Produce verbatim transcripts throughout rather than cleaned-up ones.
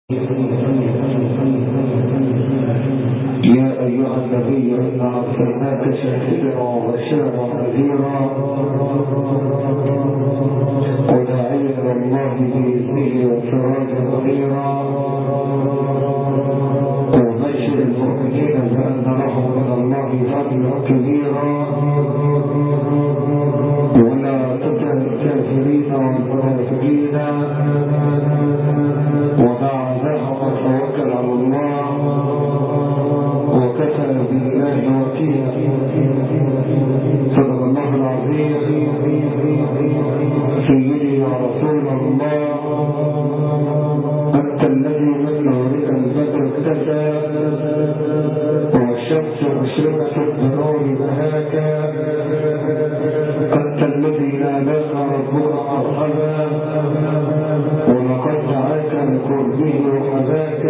يا أيها النبي إنا أرسلناك شاهدا وبشيرا ونذيرا وداعيا إلى الله بإذنه وسراجا منيرا وبشر المؤمنين بأن لهم من الله فضلا كبيرا ولا تطع الكافرين والمنافقين ودع عنهم وتوكل على الله وكفى بالله وكيلا. صدق الله العظيم. سيدي يا رسول الله، أنت الذي من نورك البدر اكتفى والشمس مشرقة بنور بهاك، أنت الذي ناداك ربك مرحبا ولقد دعاك لقربه وحذاك،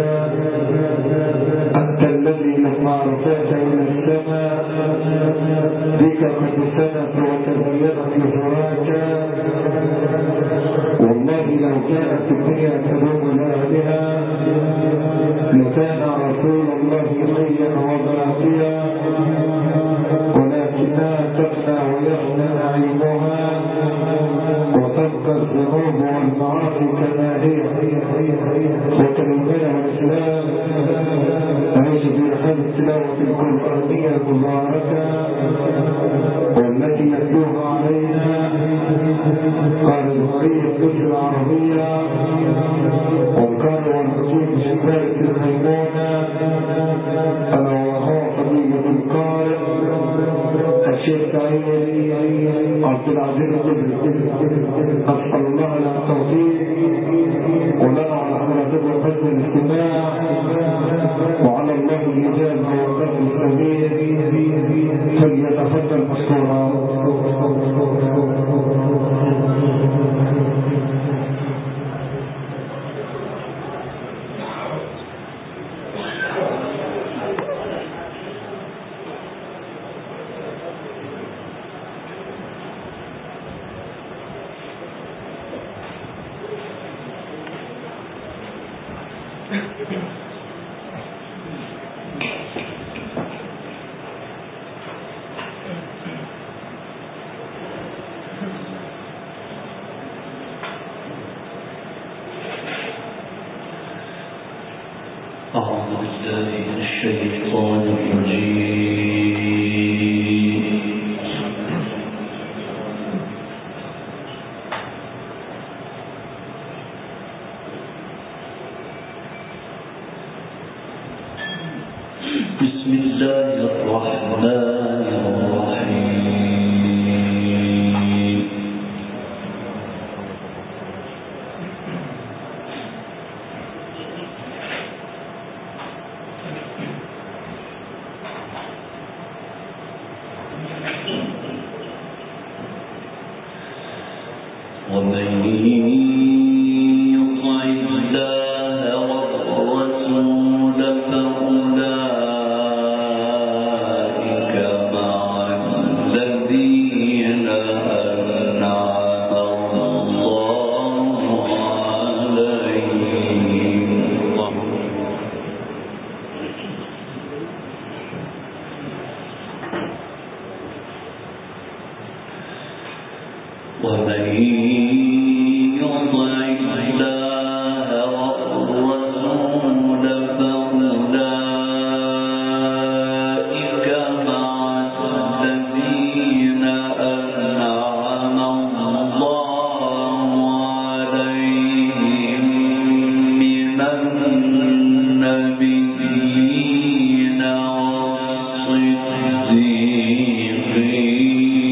أنت الذي لما رفعت إلى السماء بك قد سنت وتبينت لفراك. والله لو كانت الدنيا تدوم لأهلها لكان رسول الله حيا وباقيا، ولكنها تفنى ويفنى نعيمها وتبقى الذنوب والمعاصي كما هي. وكلمنا الإسلام نعيش في حال التلاوة القرآنية المباركة والتي يتلوها علينا قال الجمهورية الدولة العربية والقارئ والمسؤول بشباك الميمونة أنا وهو فضيلة القارئ الشيخ سعيد عبد العزيز الجبري. أسأل الله لنا التوفيق ولنا على حضرته حسن الاستماع وعلى الله الإجابة والقلب السليم. فليتفضل مشكورا. أعوذ بالله من الشيطان الرجيم. بسم الله الرحمن الرحيم. ومن يطع الله والرسول فأولئك مع الذين أنعم الله عليهم. ومن يطع الله والرسول فأولئك مع الذين أنعم الله عليهم من النبيين والصديقين.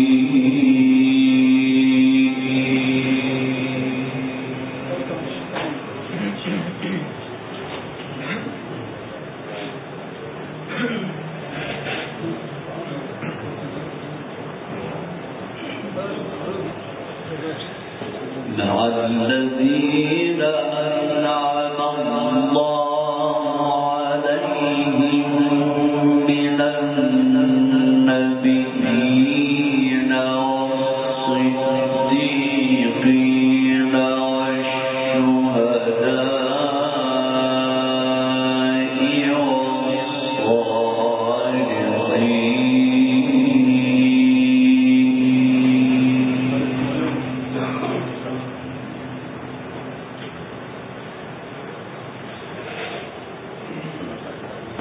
مع الذين أنعم الله عليهم من النبيين والصديقين والشهداء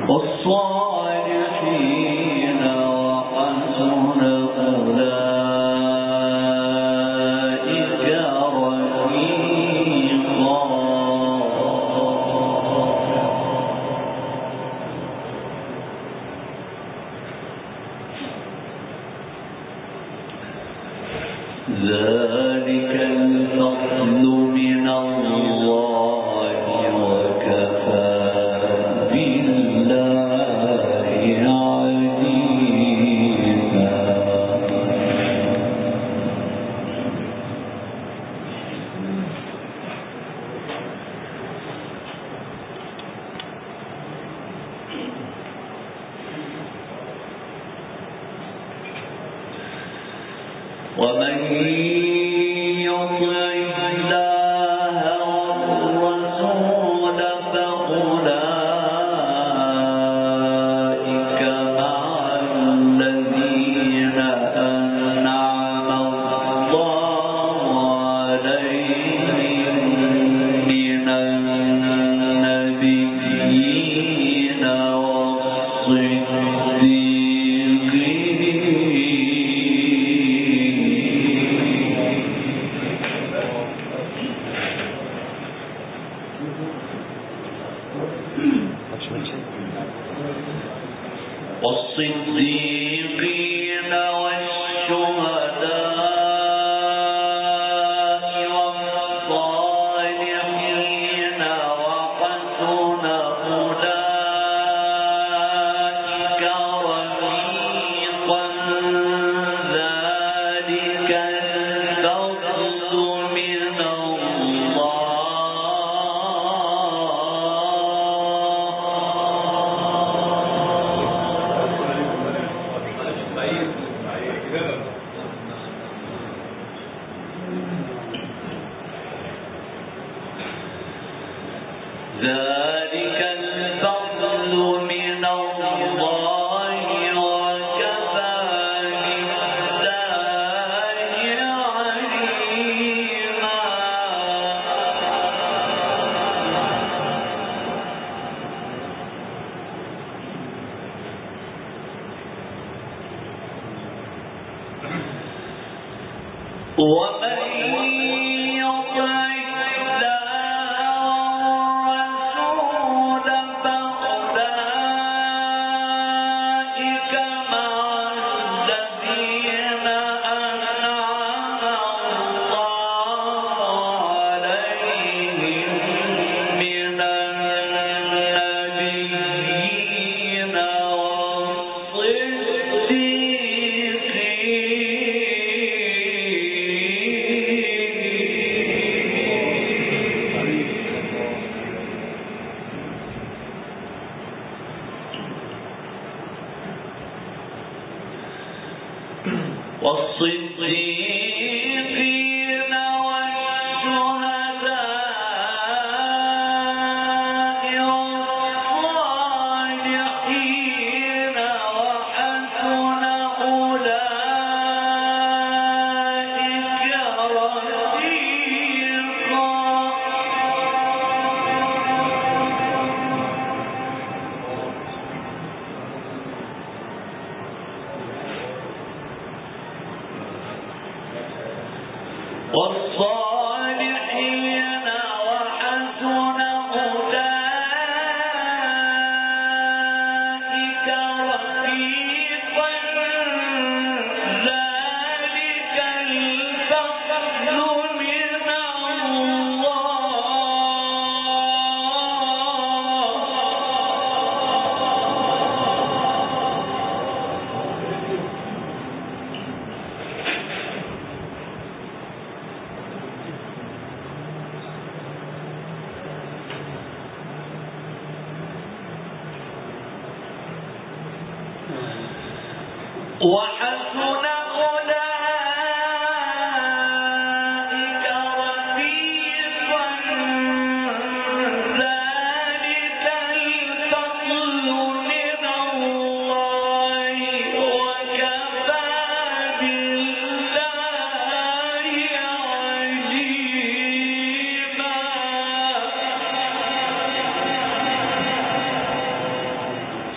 والصالحين وحسن أولئك رفيقا. ذلك الفضل من الله وكفى بالله عليما. ومن يطع الله والرسول فأولئك مع الذين أنعم الله عليهم من النبيين والصديقين والصديقين والشهداء والصالحين وحسن أولئك رفيقا. ذلك الفضل من الله ذلك الفضل من الله وكفى بالله عليما. ومن يطع والصديقين والشهداء والصالحين وحسن أولئك رفيقا. والصالحين وحسن أولئك رفيقا. ذلك الفضل من وحسن أولئك رفيقا. ذلك الفضل من الله وكفى بالله عليما.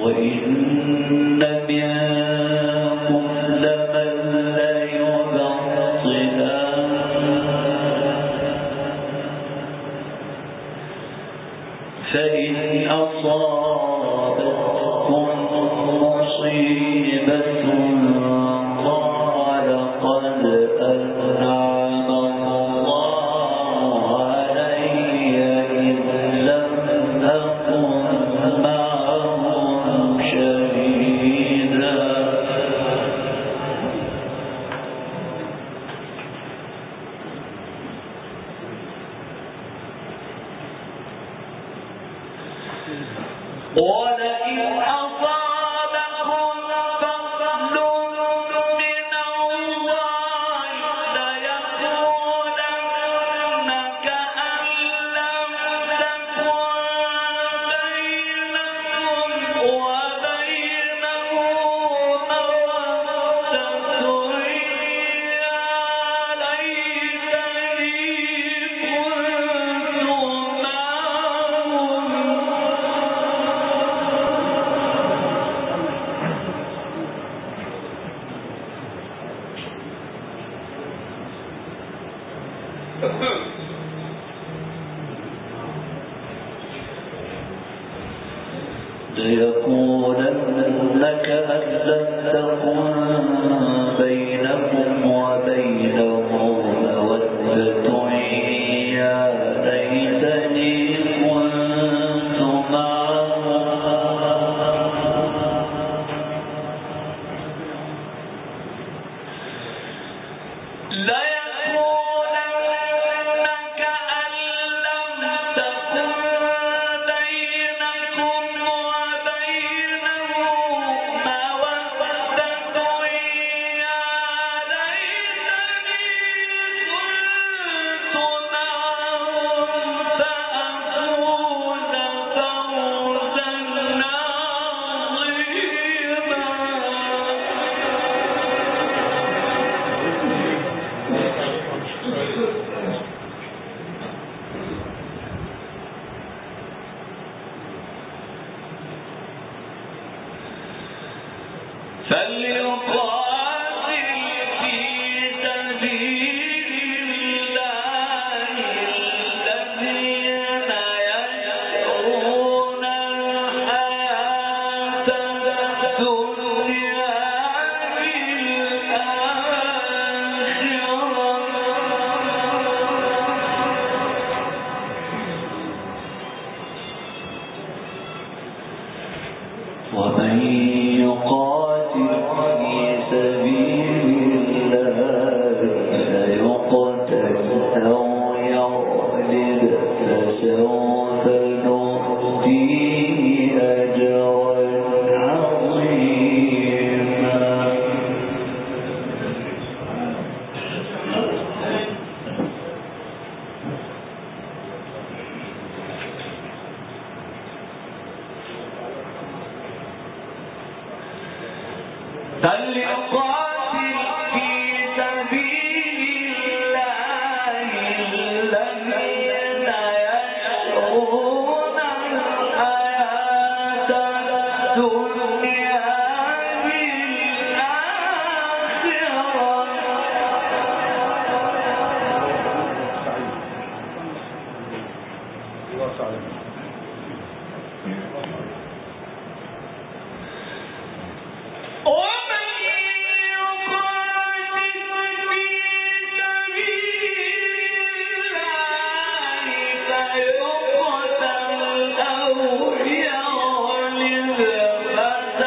يقتل أو يغلب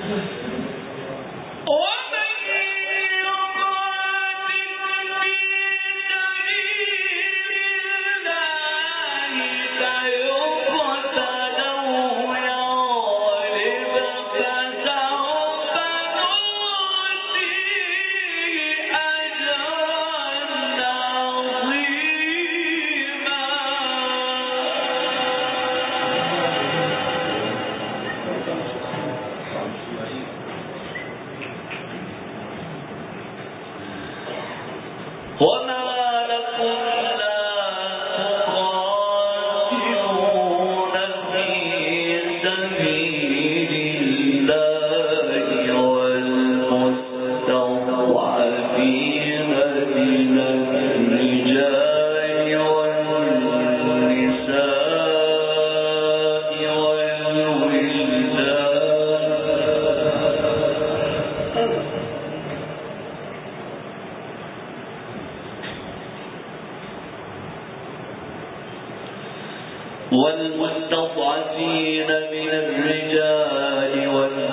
والمستضعفين من الرجال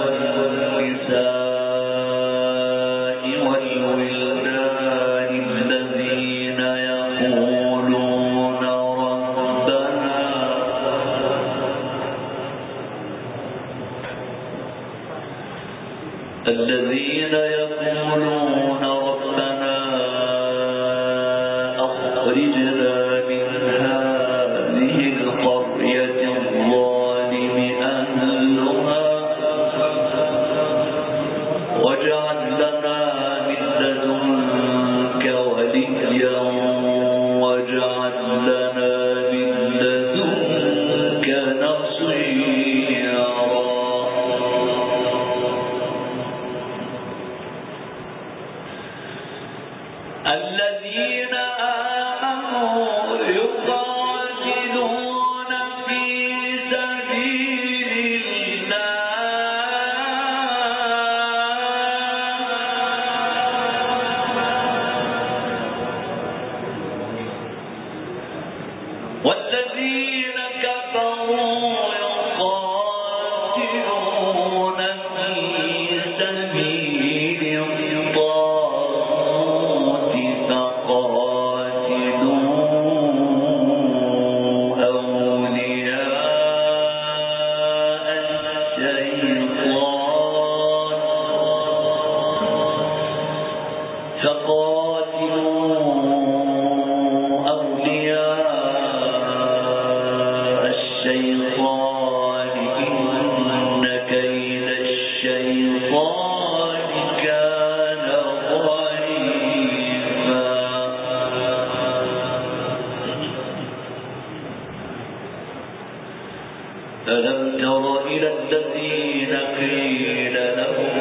والنساء والولدان الذين يقولون ربنا الذين يقولون ربنا أخرجنا من هذه القرية الظالم أهلها واجعل لنا من لدنك وليا واجعل لنا من لدنك نصيرا. الذين آمنوا يقاتلون في سبيل الله والذين كفروا يقاتلون في سبيل الطاغوت فقاتلوا أولياء الشيطان فقاتلوا أولياء الشيطان إن كيد الشيطان كان ضعيفا. ألم تر إلى الذين قيل لهم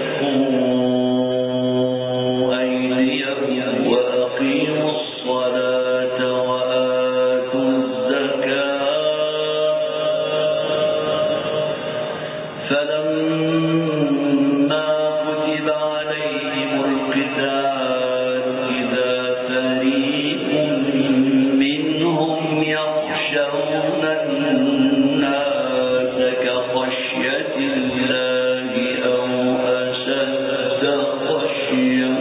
كفوا أيديكم وأقيموا الصلاة وآتوا الزكاة فلما كتب عليهم القتال إذا فريق منهم يخشون الناس كخشية الله أو أشد خشية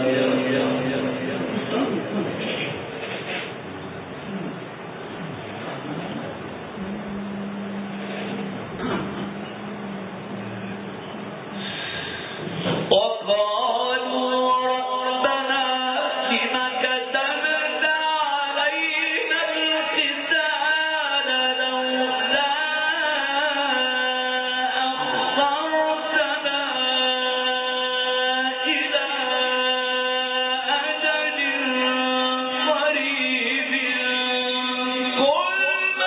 وقالوا ربنا لم كتبت علينا القتال لولا أخرتنا إلى أجل قريب قل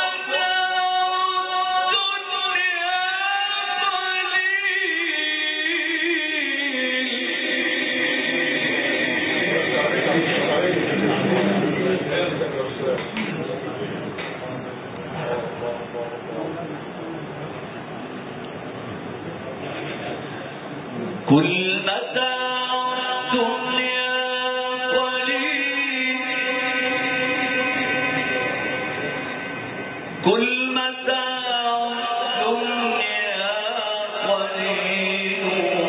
متاع الدنيا قل متاع الدنيا قليل قل متاع الدنيا قليل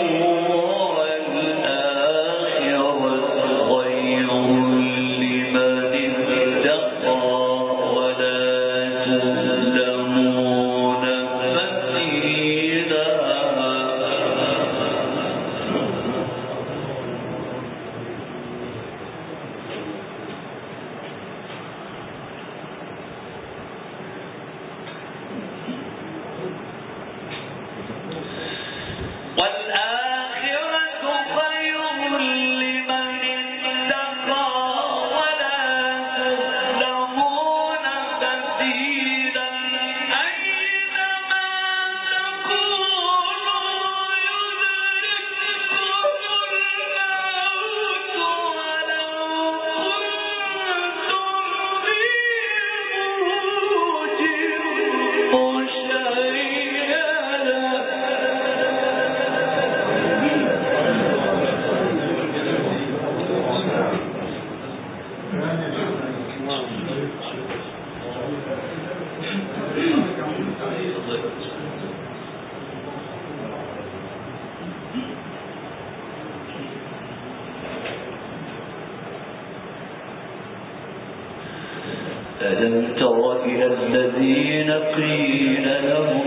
ألم تر إلى الذين قيل لهم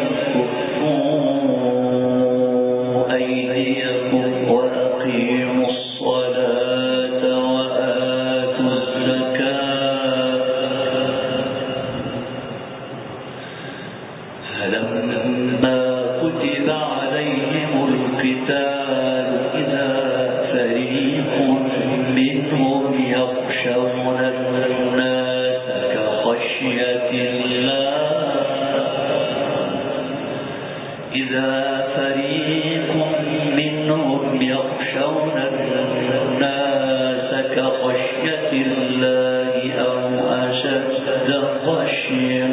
كفوا أيديكم وأقيموا الصلاة وآتوا الزكاة فلما كتب عليهم القتال إذا فريق منهم يخشون الناس كخشية الله إذا فريق منهم يخشون الناس كخشية الله أو أشد خشية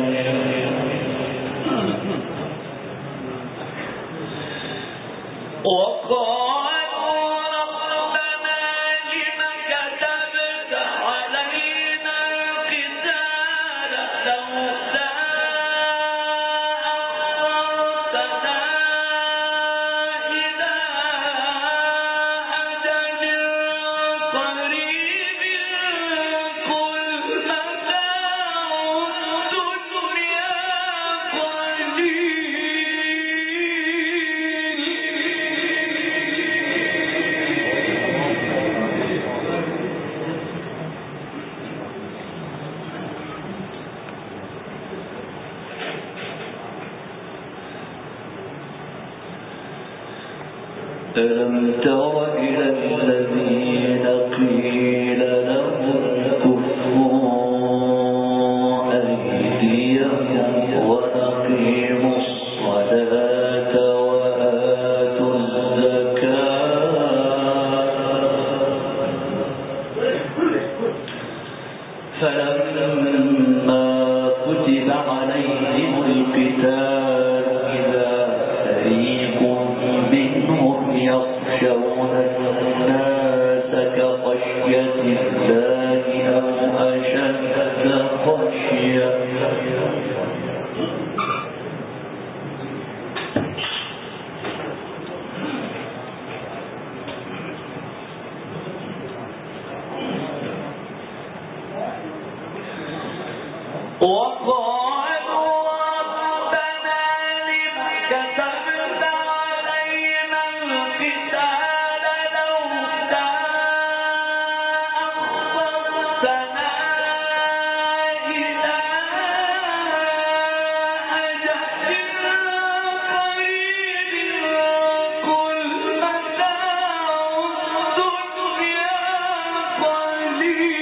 وقالوا ربنا لم كتبت علينا القتال لولا أخرتنا إلى أجل قريب قل متاع الدنيا قليل ألم تر إلى الذين قيل لهم كفوا أيديكم وأقيموا الصلاة وآتوا الزكاة فلما كتب عليهم القتال إذا فريق منهم يخشون الناس كخشية الله أو أشد خشية وقالوا ربنا لم كتبت علينا القتال لولا أخرتنا إلى أجل قريب قل متاع الدنيا قليل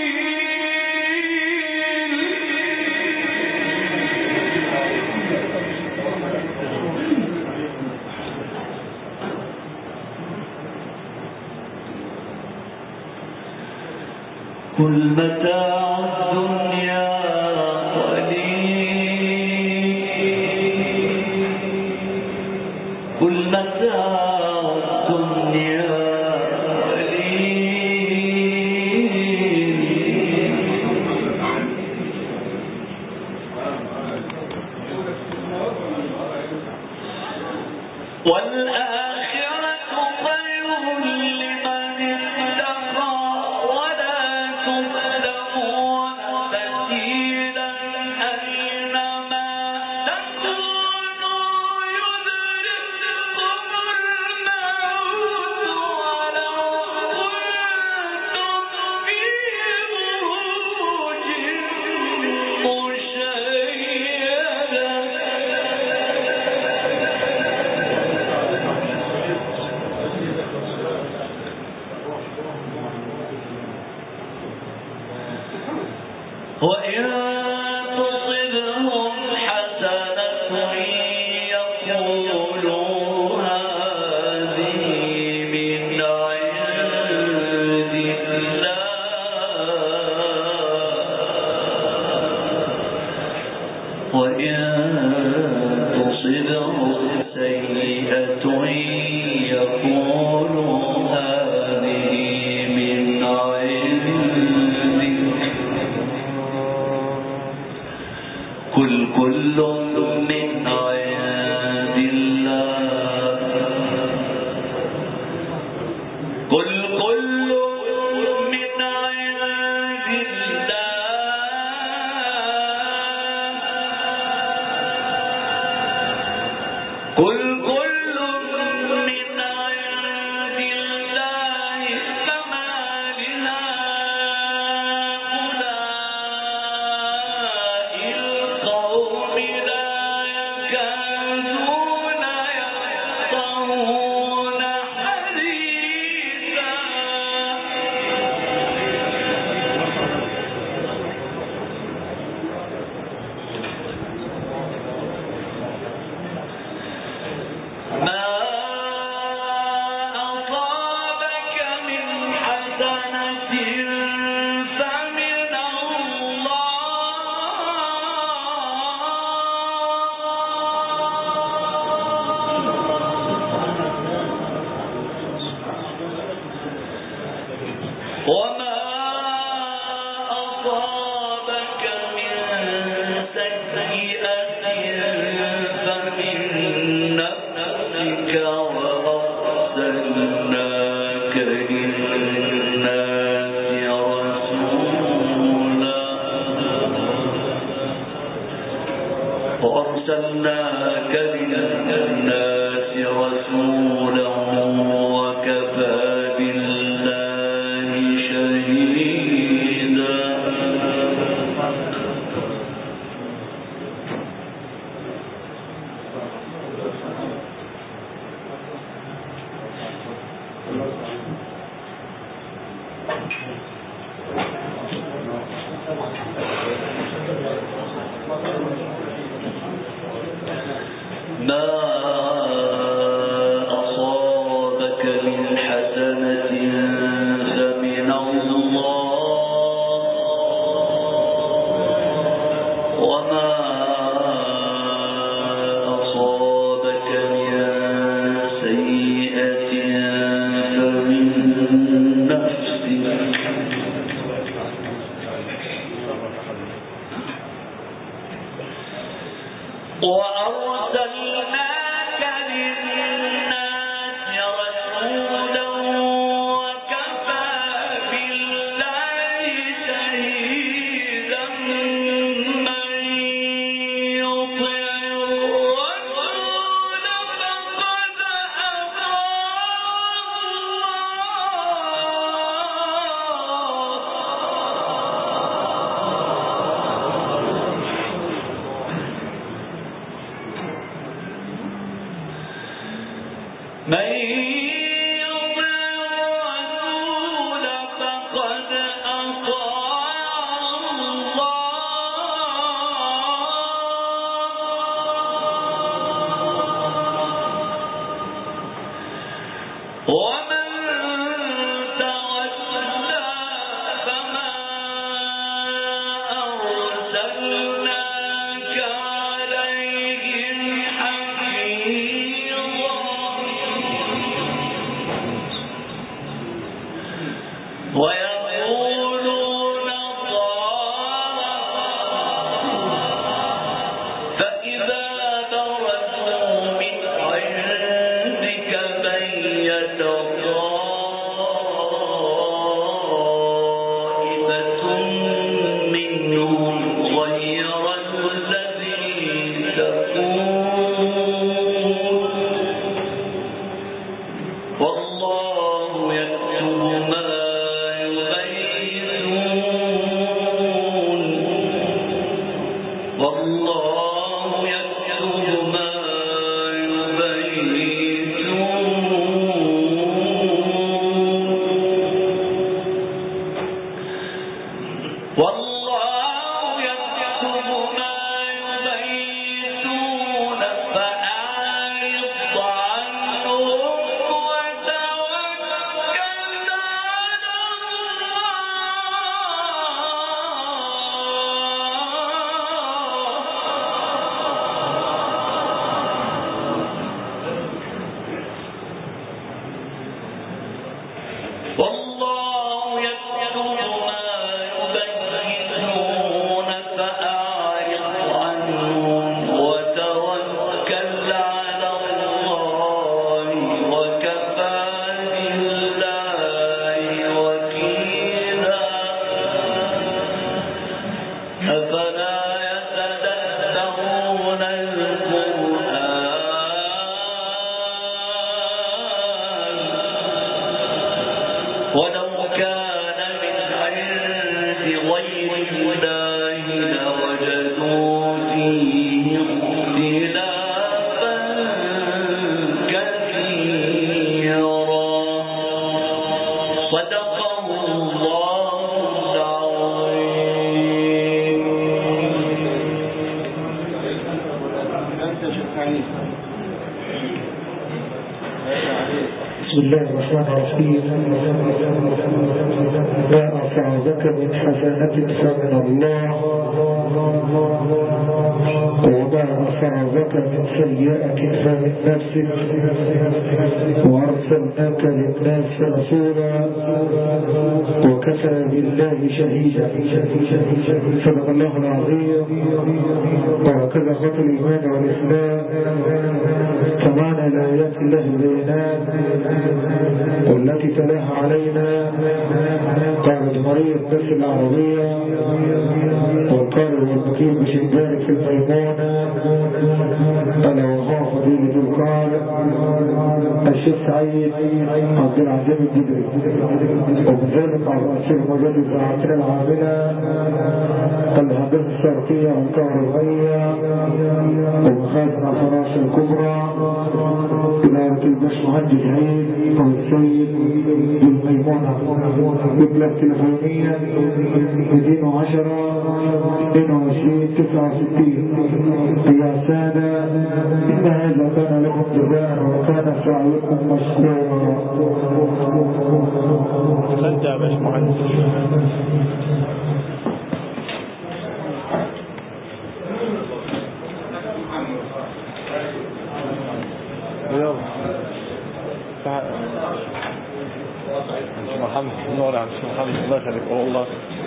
قل متاع الدنيا قليل قل متاع الدنيا قليل والآخرة خير لمن اتقى ولا تظلمون فتيلا أينما تكونوا يدرككم الموت ولو كنتم في بروج مشيدة أرسلناك للناس رسولا وكفى بالله شهيدا ما أصابك من حسنة فمن الله وما أصابك من سيئة فمن نفسك وأرسلناك للناس رسولا وكفى بالله شهيدا من يطع الرسول فقد من يطع الرسول فقد أطاع الله ومن تولى فما أرسلناك عليهم حفيظا ويقولون طاعة فإذا برزوا من عندك بيت طائفة منهم غير الذي تقول والله يكتب ما والله يكتب ما يبيتون والله يكتب ما يبيتون فأعرض عنهم وتوكل على والله يكتب ما يبيتون فأعرض عنهم وتوكل على الله وكفى بالله وكيلا أفلا يتدبرون القرآن ولو كان من عند غير الله لوجدوا فيه اختلافا كثيرا صدق الله العظيم. بسم الله الرحمن الرحيم. ما أصابك من حسنة فمن الله وما أصابك من سيئة فمن نفسك وأرسلناك للناس رسولا وكفى بالله شهيدا. صدق الله العظيم. وهكذا خط الإيمان والإسلام سمعنا لآيات الله البينات والتي تلاها علينا قال مريض بس العربية والقارئ والمقيم بشندان في الميمونة أنا وهو فضيلة القارئ الشيخ سعيد عبد العزيز الجبري وبذلك على رأس المجال الزراعتين العاملة الهندسة الشرقية والكهربائية ومخازن الفراش الكبرى إدارة الباشمهندس عيد والسيد بالميمونة ببلاد تلفونية مئتين وعشرة اثنين وعشرين تسعة وستين. يا سادة إن هذا كان لكم جزاء وكان سعيكم مشكورا. أحسنت يا باشمهندس. يلا تعال مش محمد نور عن مش محمد الله يخليك والله.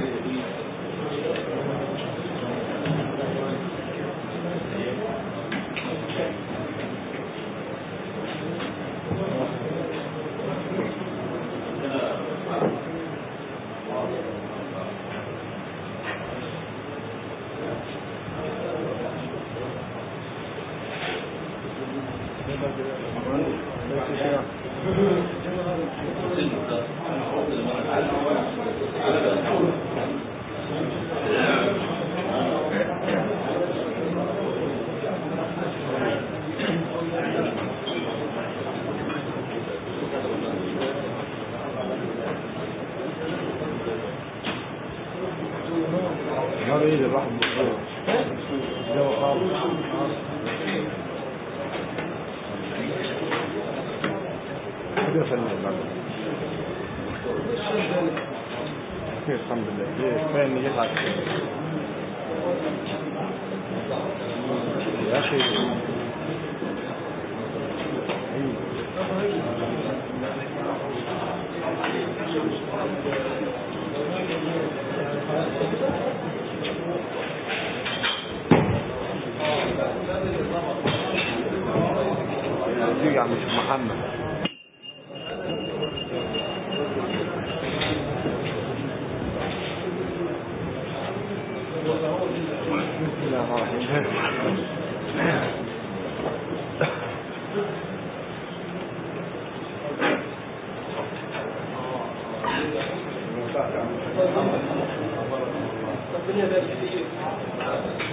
مريض الواحد مصروف جو خالص كده فلنا بعد الحمد لله فين يلعب يا اخي يا عم محمد بسم الله